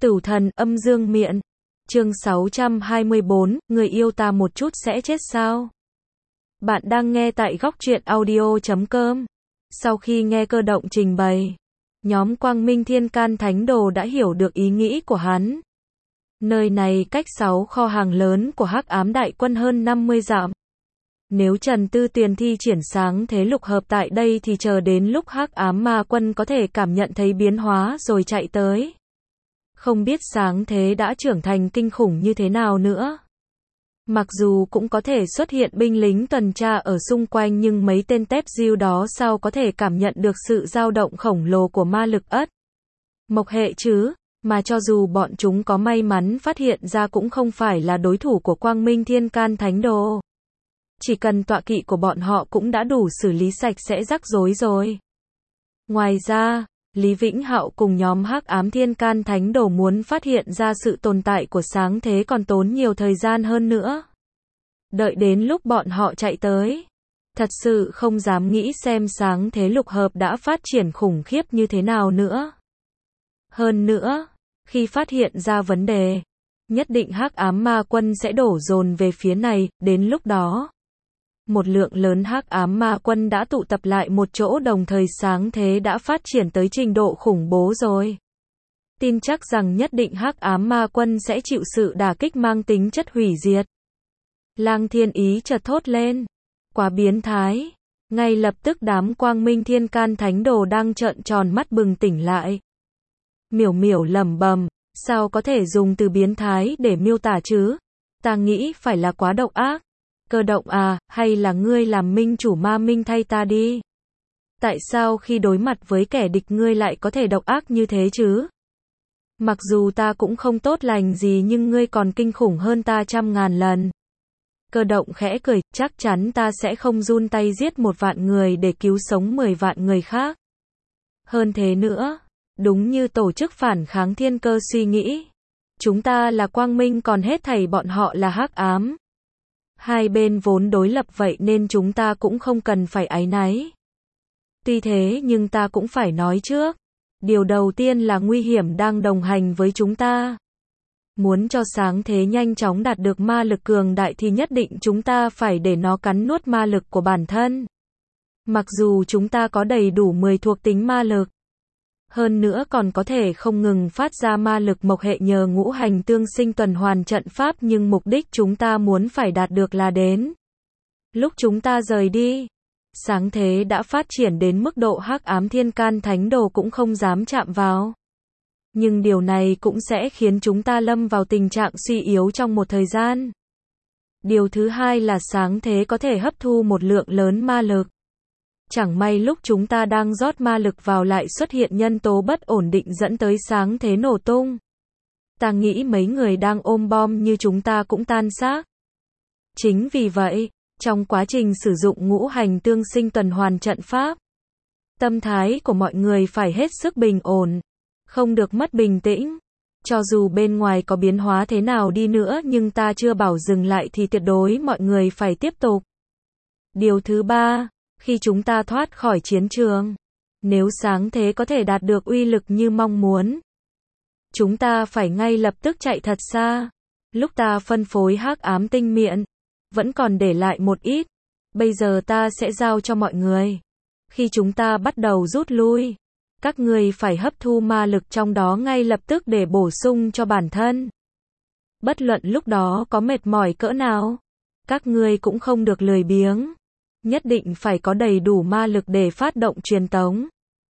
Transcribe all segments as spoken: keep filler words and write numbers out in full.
Tử thần âm dương miện. Chương sáu trăm hai mươi bốn, người yêu ta một chút sẽ chết sao? Bạn đang nghe tại góc truyện audio chấm com. Sau khi nghe Cơ Động trình bày, nhóm Quang Minh Thiên Can Thánh Đồ đã hiểu được ý nghĩ của hắn. Nơi này cách sáu kho hàng lớn của Hắc Ám Đại Quân hơn năm mươi dặm. Nếu Trần Tư Tuyền thi triển sáng thế lục hợp tại đây thì chờ đến lúc Hắc Ám Ma Quân có thể cảm nhận thấy biến hóa rồi chạy tới. Không biết sáng thế đã trưởng thành kinh khủng như thế nào nữa. Mặc dù cũng có thể xuất hiện binh lính tuần tra ở xung quanh nhưng mấy tên tép diêu đó sao có thể cảm nhận được sự dao động khổng lồ của ma lực ất mộc hệ chứ, mà cho dù bọn chúng có may mắn phát hiện ra cũng không phải là đối thủ của Quang Minh Thiên Can Thánh Đồ. Chỉ cần tọa kỵ của bọn họ cũng đã đủ xử lý sạch sẽ rắc rối rồi. Ngoài ra, Lý Vĩnh Hạo cùng nhóm Hắc Ám Thiên Can Thánh Đồ muốn phát hiện ra sự tồn tại của sáng thế còn tốn nhiều thời gian hơn nữa. Đợi đến lúc bọn họ chạy tới, thật sự không dám nghĩ xem sáng thế lục hợp đã phát triển khủng khiếp như thế nào nữa. Hơn nữa, khi phát hiện ra vấn đề, nhất định Hắc Ám Ma Quân sẽ đổ dồn về phía này, đến lúc đó một lượng lớn Hắc Ám Ma Quân đã tụ tập lại một chỗ, đồng thời sáng thế đã phát triển tới trình độ khủng bố rồi. Tin chắc rằng nhất định Hắc Ám Ma Quân sẽ chịu sự đả kích mang tính chất hủy diệt. Lang Thiên Ý chợt thốt lên. Quá biến thái. Ngay lập tức đám Quang Minh Thiên Can Thánh Đồ đang trợn tròn mắt bừng tỉnh lại. Miểu Miểu lẩm bẩm, sao có thể dùng từ biến thái để miêu tả chứ? Ta nghĩ phải là quá độc ác. Cơ Động à, hay là ngươi làm minh chủ ma minh thay ta đi. Tại sao khi đối mặt với kẻ địch ngươi lại có thể độc ác như thế chứ? Mặc dù ta cũng không tốt lành gì nhưng ngươi còn kinh khủng hơn ta trăm ngàn lần. Cơ Động khẽ cười, chắc chắn ta sẽ không run tay giết một vạn người để cứu sống mười vạn người khác. Hơn thế nữa, đúng như tổ chức phản kháng thiên cơ suy nghĩ. Chúng ta là quang minh còn hết thảy bọn họ là hắc ám. Hai bên vốn đối lập vậy nên chúng ta cũng không cần phải áy náy. Tuy thế nhưng ta cũng phải nói trước. Điều đầu tiên là nguy hiểm đang đồng hành với chúng ta. Muốn cho sáng thế nhanh chóng đạt được ma lực cường đại thì nhất định chúng ta phải để nó cắn nuốt ma lực của bản thân. Mặc dù chúng ta có đầy đủ mười thuộc tính ma lực. Hơn nữa còn có thể không ngừng phát ra ma lực mộc hệ nhờ ngũ hành tương sinh tuần hoàn trận pháp, nhưng mục đích chúng ta muốn phải đạt được là đến lúc chúng ta rời đi, sáng thế đã phát triển đến mức độ Hắc Ám Thiên Can Thánh Đồ cũng không dám chạm vào. Nhưng điều này cũng sẽ khiến chúng ta lâm vào tình trạng suy yếu trong một thời gian. Điều thứ hai là sáng thế có thể hấp thu một lượng lớn ma lực. Chẳng may lúc chúng ta đang rót ma lực vào lại xuất hiện nhân tố bất ổn định dẫn tới sáng thế nổ tung. Ta nghĩ mấy người đang ôm bom như chúng ta cũng tan xác. Chính vì vậy, trong quá trình sử dụng ngũ hành tương sinh tuần hoàn trận pháp, tâm thái của mọi người phải hết sức bình ổn, không được mất bình tĩnh. Cho dù bên ngoài có biến hóa thế nào đi nữa nhưng ta chưa bảo dừng lại thì tuyệt đối mọi người phải tiếp tục. Điều thứ ba, khi chúng ta thoát khỏi chiến trường, nếu sáng thế có thể đạt được uy lực như mong muốn, chúng ta phải ngay lập tức chạy thật xa. Lúc ta phân phối hắc ám tinh miện, vẫn còn để lại một ít. Bây giờ ta sẽ giao cho mọi người. Khi chúng ta bắt đầu rút lui, các người phải hấp thu ma lực trong đó ngay lập tức để bổ sung cho bản thân. Bất luận lúc đó có mệt mỏi cỡ nào, các ngươi cũng không được lười biếng. Nhất định phải có đầy đủ ma lực để phát động truyền tống.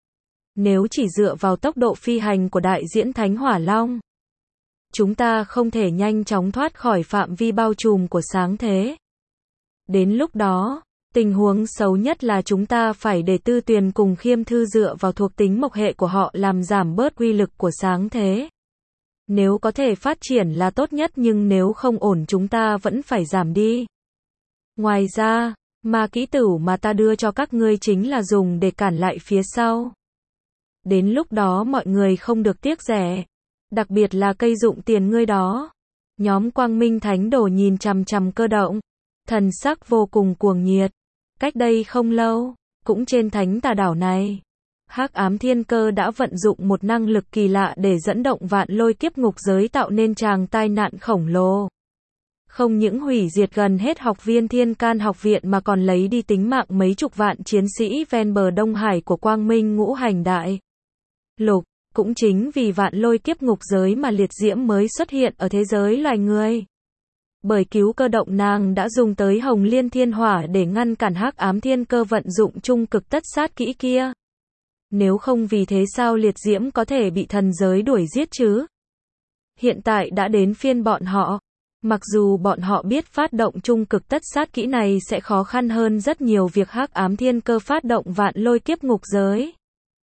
Nếu chỉ dựa vào tốc độ phi hành của đại diễn Thánh Hỏa Long, chúng ta không thể nhanh chóng thoát khỏi phạm vi bao trùm của sáng thế. Đến lúc đó, tình huống xấu nhất là chúng ta phải để Tư Tuyền cùng Khiêm Thư dựa vào thuộc tính mộc hệ của họ làm giảm bớt uy lực của sáng thế. Nếu có thể phát triển là tốt nhất nhưng nếu không ổn chúng ta vẫn phải giảm đi. Ngoài ra, ma kỹ tửu mà ta đưa cho các ngươi chính là dùng để cản lại phía sau. Đến lúc đó mọi người không được tiếc rẻ. Đặc biệt là cây dụng tiền ngươi đó. Nhóm Quang Minh Thánh Đồ nhìn chằm chằm Cơ Động. Thần sắc vô cùng cuồng nhiệt. Cách đây không lâu, cũng trên thánh tà đảo này, Hắc ám thiên cơ đã vận dụng một năng lực kỳ lạ để dẫn động vạn lôi kiếp ngục giới tạo nên tràng tai nạn khổng lồ. Không những hủy diệt gần hết học viên Thiên Can học viện mà còn lấy đi tính mạng mấy chục vạn chiến sĩ ven bờ Đông Hải của Quang Minh Ngũ Hành Đại Lục. Cũng chính vì vạn lôi kiếp ngục giới mà liệt diễm mới xuất hiện ở thế giới loài người. Bởi cứu cơ động, nàng đã dùng tới Hồng Liên Thiên Hỏa để ngăn cản hắc ám thiên cơ vận dụng trung cực tất sát kỹ kia. Nếu không vì thế sao liệt diễm có thể bị thần giới đuổi giết chứ? Hiện tại đã đến phiên bọn họ. Mặc dù bọn họ biết phát động trung cực tất sát kỹ này sẽ khó khăn hơn rất nhiều việc hắc ám thiên cơ phát động vạn lôi kiếp ngục giới.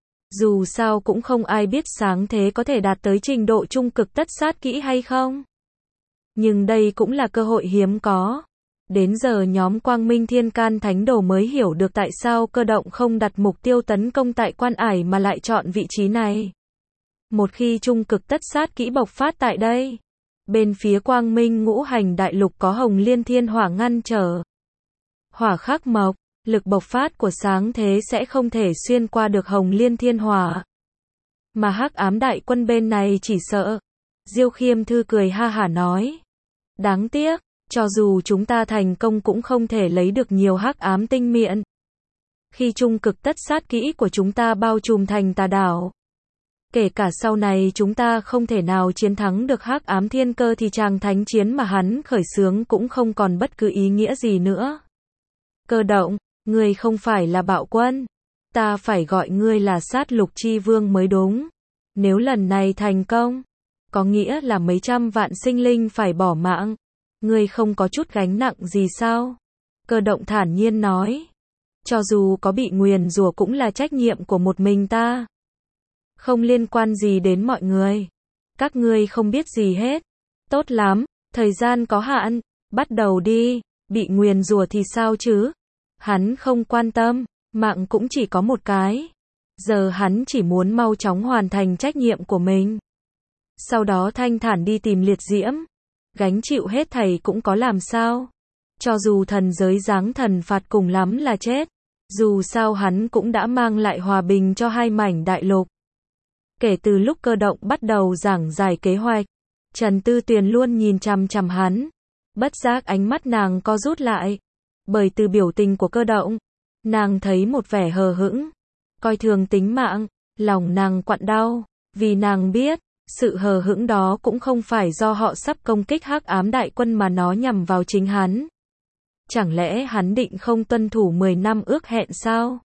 Dù sao cũng không ai biết sáng thế có thể đạt tới trình độ trung cực tất sát kỹ hay không. Nhưng đây cũng là cơ hội hiếm có. Đến giờ nhóm Quang Minh Thiên Can Thánh Đồ mới hiểu được tại sao cơ động không đặt mục tiêu tấn công tại Quan Ải mà lại chọn vị trí này. Một khi trung cực tất sát kỹ bộc phát tại đây, bên phía Quang Minh Ngũ Hành Đại Lục có Hồng Liên Thiên Hỏa ngăn trở. Hỏa khắc mộc, lực bộc phát của sáng thế sẽ không thể xuyên qua được Hồng Liên Thiên Hỏa. Mà hắc ám đại quân bên này chỉ sợ. Diêu Khiêm Thư cười ha hả nói. Đáng tiếc, cho dù chúng ta thành công cũng không thể lấy được nhiều hắc ám tinh miện. Khi trung cực tất sát kỹ của chúng ta bao trùm thành tà đảo, kể cả sau này chúng ta không thể nào chiến thắng được hắc ám thiên cơ thì tràng thánh chiến mà hắn khởi xướng cũng không còn bất cứ ý nghĩa gì nữa. Cơ động, ngươi không phải là bạo quân. Ta phải gọi ngươi là sát lục chi vương mới đúng. Nếu lần này thành công, có nghĩa là mấy trăm vạn sinh linh phải bỏ mạng. Ngươi không có chút gánh nặng gì sao? Cơ động thản nhiên nói. Cho dù có bị nguyền rủa cũng là trách nhiệm của một mình ta. Không liên quan gì đến mọi người. Các ngươi không biết gì hết. Tốt lắm, thời gian có hạn, bắt đầu đi. Bị nguyền rủa thì sao chứ? Hắn không quan tâm, mạng cũng chỉ có một cái. Giờ hắn chỉ muốn mau chóng hoàn thành trách nhiệm của mình. Sau đó thanh thản đi tìm liệt diễm. Gánh chịu hết thầy cũng có làm sao. Cho dù thần giới giáng thần phạt cùng lắm là chết. Dù sao hắn cũng đã mang lại hòa bình cho hai mảnh đại lục. Kể từ lúc cơ động bắt đầu giảng giải kế hoạch, Trần Tư Tuyền luôn nhìn chằm chằm hắn. Bất giác ánh mắt nàng co rút lại. Bởi từ biểu tình của cơ động, nàng thấy một vẻ hờ hững, coi thường tính mạng, lòng nàng quặn đau, vì nàng biết, sự hờ hững đó cũng không phải do họ sắp công kích hắc ám đại quân mà nó nhằm vào chính hắn. Chẳng lẽ hắn định không tuân thủ mười năm ước hẹn sao?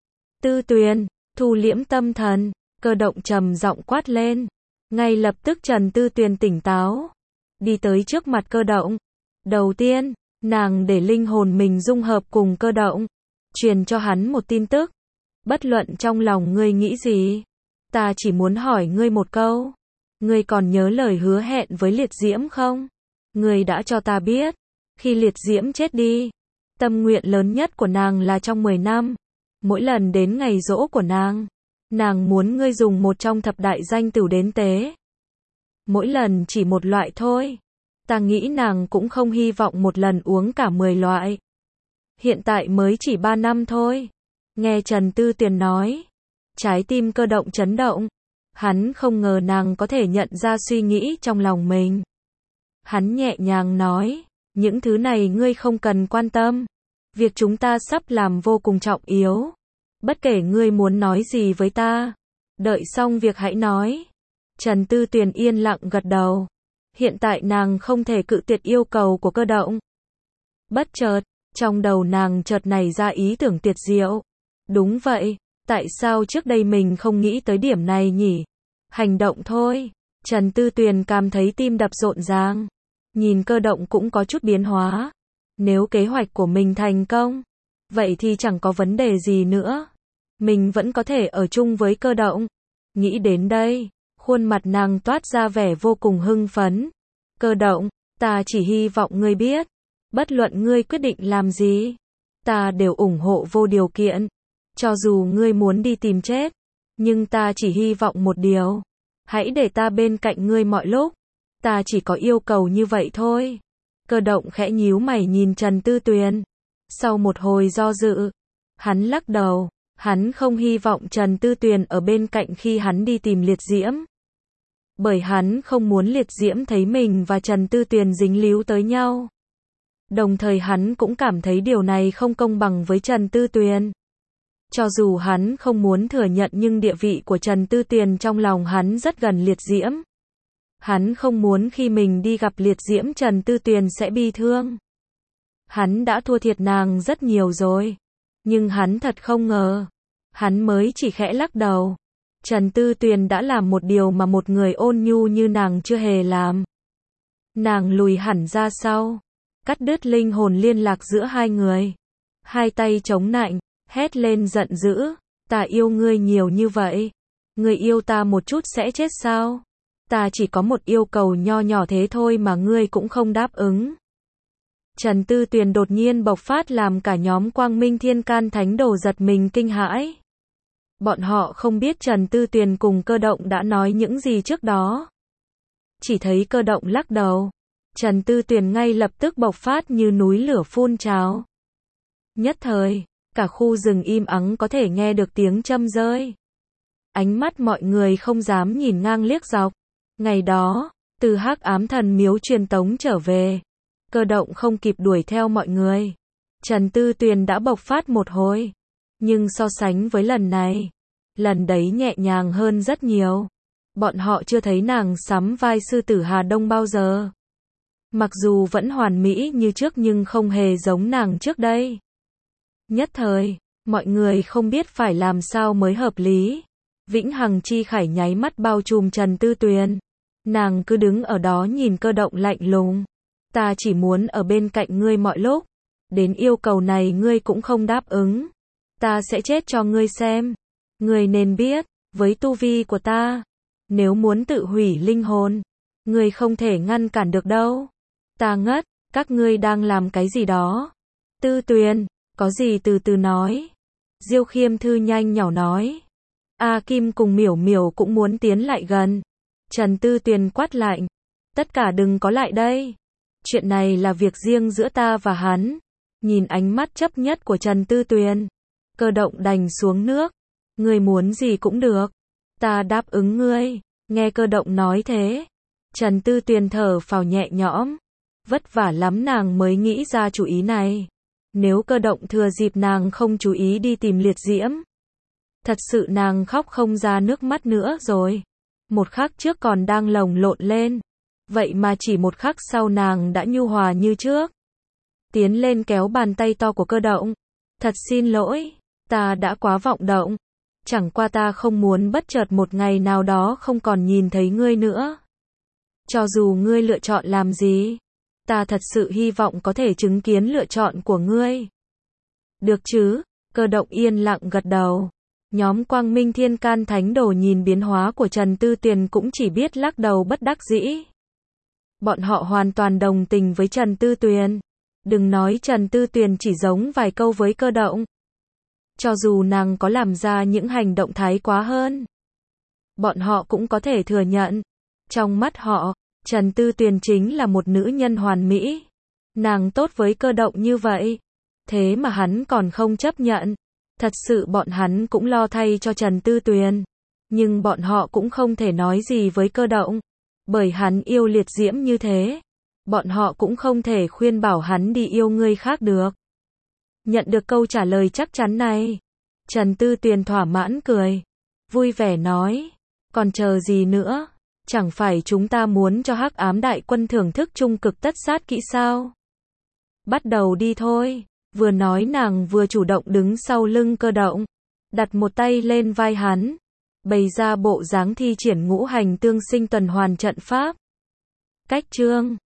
Tư Tuyền, thu liễm tâm thần, cơ động trầm giọng quát lên. Ngay lập tức Trần Tư Tuyền tỉnh táo, đi tới trước mặt cơ động. Đầu tiên, nàng để linh hồn mình dung hợp cùng cơ động, truyền cho hắn một tin tức. Bất luận trong lòng ngươi nghĩ gì, ta chỉ muốn hỏi ngươi một câu. Ngươi còn nhớ lời hứa hẹn với liệt diễm không? Ngươi đã cho ta biết, khi liệt diễm chết đi, tâm nguyện lớn nhất của nàng là trong mười năm, mỗi lần đến ngày giỗ của nàng, nàng muốn ngươi dùng một trong thập đại danh tửu đến tế. Mỗi lần chỉ một loại thôi. Ta nghĩ nàng cũng không hy vọng một lần uống cả mười loại. Hiện tại mới chỉ ba năm thôi. Nghe Trần Tư Tuyền nói, trái tim cơ động chấn động. Hắn không ngờ nàng có thể nhận ra suy nghĩ trong lòng mình. Hắn nhẹ nhàng nói, những thứ này ngươi không cần quan tâm. Việc chúng ta sắp làm vô cùng trọng yếu. Bất kể ngươi muốn nói gì với ta, đợi xong việc hãy nói. Trần Tư Tuyền yên lặng gật đầu. Hiện tại nàng không thể cự tuyệt yêu cầu của cơ động. Bất chợt, trong đầu nàng chợt nảy ra ý tưởng tuyệt diệu. Đúng vậy, tại sao trước đây mình không nghĩ tới điểm này nhỉ? Hành động thôi. Trần Tư Tuyền cảm thấy tim đập rộn ràng. Nhìn cơ động cũng có chút biến hóa. Nếu kế hoạch của mình thành công, vậy thì chẳng có vấn đề gì nữa. Mình vẫn có thể ở chung với cơ động. Nghĩ đến đây, khuôn mặt nàng toát ra vẻ vô cùng hưng phấn. Cơ động, ta chỉ hy vọng ngươi biết, bất luận ngươi quyết định làm gì, ta đều ủng hộ vô điều kiện. Cho dù ngươi muốn đi tìm chết, nhưng ta chỉ hy vọng một điều, hãy để ta bên cạnh ngươi mọi lúc. Ta chỉ có yêu cầu như vậy thôi. Cơ động khẽ nhíu mày nhìn Trần Tư Tuyền. Sau một hồi do dự, hắn lắc đầu, Hắn không hy vọng Trần Tư Tuyền ở bên cạnh khi hắn đi tìm Liệt Diễm. Bởi hắn không muốn Liệt Diễm thấy mình và Trần Tư Tuyền dính líu tới nhau. Đồng thời hắn cũng cảm thấy điều này không công bằng với Trần Tư Tuyền. Cho dù hắn không muốn thừa nhận nhưng địa vị của Trần Tư Tuyền trong lòng hắn rất gần Liệt Diễm. Hắn không muốn khi mình đi gặp Liệt Diễm Trần Tư Tuyền sẽ bi thương. Hắn đã thua thiệt nàng rất nhiều rồi. Nhưng hắn thật không ngờ. Hắn mới chỉ khẽ lắc đầu. Trần Tư Tuyền đã làm một điều mà một người ôn nhu như nàng chưa hề làm. Nàng lùi hẳn ra sau. Cắt đứt linh hồn liên lạc giữa hai người. Hai tay chống nạnh, hét lên giận dữ. Ta yêu ngươi nhiều như vậy. Ngươi yêu ta một chút sẽ chết sao? Ta chỉ có một yêu cầu nho nhỏ thế thôi mà ngươi cũng không đáp ứng. Trần Tư Tuyền đột nhiên bộc phát làm cả nhóm Quang Minh Thiên Can Thánh Đồ giật mình kinh hãi. Bọn họ không biết Trần Tư Tuyền cùng Cơ Động đã nói những gì trước đó. Chỉ thấy Cơ Động lắc đầu. Trần Tư Tuyền ngay lập tức bộc phát như núi lửa phun trào. Nhất thời, cả khu rừng im ắng có thể nghe được tiếng châm rơi. Ánh mắt mọi người không dám nhìn ngang liếc dọc. Ngày đó, từ Hắc Ám Thần Miếu truyền tống trở về. Cơ Động không kịp đuổi theo mọi người. Trần Tư Tuyền đã bộc phát một hồi. Nhưng so sánh với lần này, lần đấy nhẹ nhàng hơn rất nhiều. Bọn họ chưa thấy nàng sắm vai sư tử Hà Đông bao giờ. Mặc dù vẫn hoàn mỹ như trước nhưng không hề giống nàng trước đây. Nhất thời, mọi người không biết phải làm sao mới hợp lý. Vĩnh Hằng Chi Khải nháy mắt bao trùm Trần Tư Tuyền. Nàng cứ đứng ở đó nhìn Cơ Động lạnh lùng. Ta chỉ muốn ở bên cạnh ngươi mọi lúc. Đến yêu cầu này ngươi cũng không đáp ứng. Ta sẽ chết cho ngươi xem. Ngươi nên biết, với tu vi của ta, nếu muốn tự hủy linh hồn, ngươi không thể ngăn cản được đâu. Ta ngất, các ngươi đang làm cái gì đó? Tư Tuyền, có gì từ từ nói. Diêu Khiêm Thư nhanh nhỏ nói. A Kim cùng Miểu Miểu cũng muốn tiến lại gần. Trần Tư Tuyền quát lạnh. Tất cả đừng có lại đây. Chuyện này là việc riêng giữa ta và hắn. Nhìn ánh mắt chấp nhất của Trần Tư Tuyền. Cơ Động đành xuống nước. Ngươi muốn gì cũng được. Ta đáp ứng ngươi. Nghe Cơ Động nói thế. Trần Tư Tuyền thở phào nhẹ nhõm. Vất vả lắm nàng mới nghĩ ra chủ ý này. Nếu Cơ Động thừa dịp nàng không chú ý đi tìm Liệt Diễm. Thật sự nàng khóc không ra nước mắt nữa rồi. Một khắc trước còn đang lồng lộn lên. Vậy mà chỉ một khắc sau nàng đã nhu hòa như trước. Tiến lên kéo bàn tay to của Cơ Động. Thật xin lỗi, ta đã quá vọng động. Chẳng qua ta không muốn bất chợt một ngày nào đó không còn nhìn thấy ngươi nữa. Cho dù ngươi lựa chọn làm gì, ta thật sự hy vọng có thể chứng kiến lựa chọn của ngươi. Được chứ? Cơ Động yên lặng gật đầu. Nhóm Quang Minh Thiên Can Thánh Đồ nhìn biến hóa của Trần Tư Tuyền cũng chỉ biết lắc đầu bất đắc dĩ. Bọn họ hoàn toàn đồng tình với Trần Tư Tuyền. Đừng nói Trần Tư Tuyền chỉ giống vài câu với Cơ Động. Cho dù nàng có làm ra những hành động thái quá hơn, bọn họ cũng có thể thừa nhận. Trong mắt họ, Trần Tư Tuyền chính là một nữ nhân hoàn mỹ. Nàng tốt với Cơ Động như vậy. Thế mà hắn còn không chấp nhận. Thật sự bọn hắn cũng lo thay cho Trần Tư Tuyền. Nhưng bọn họ cũng không thể nói gì với Cơ Động. Bởi hắn yêu Liệt Diễm như thế. Bọn họ cũng không thể khuyên bảo hắn đi yêu người khác được. Nhận được câu trả lời chắc chắn này, Trần Tư Tuyền thỏa mãn cười. Vui vẻ nói. Còn chờ gì nữa? Chẳng phải chúng ta muốn cho Hắc Ám Đại Quân thưởng thức trung cực tất sát kỹ sao? Bắt đầu đi thôi. Vừa nói nàng vừa chủ động đứng sau lưng Cơ Động. Đặt một tay lên vai hắn. Bày ra bộ dáng thi triển ngũ hành tương sinh tuần hoàn trận pháp. Cách chương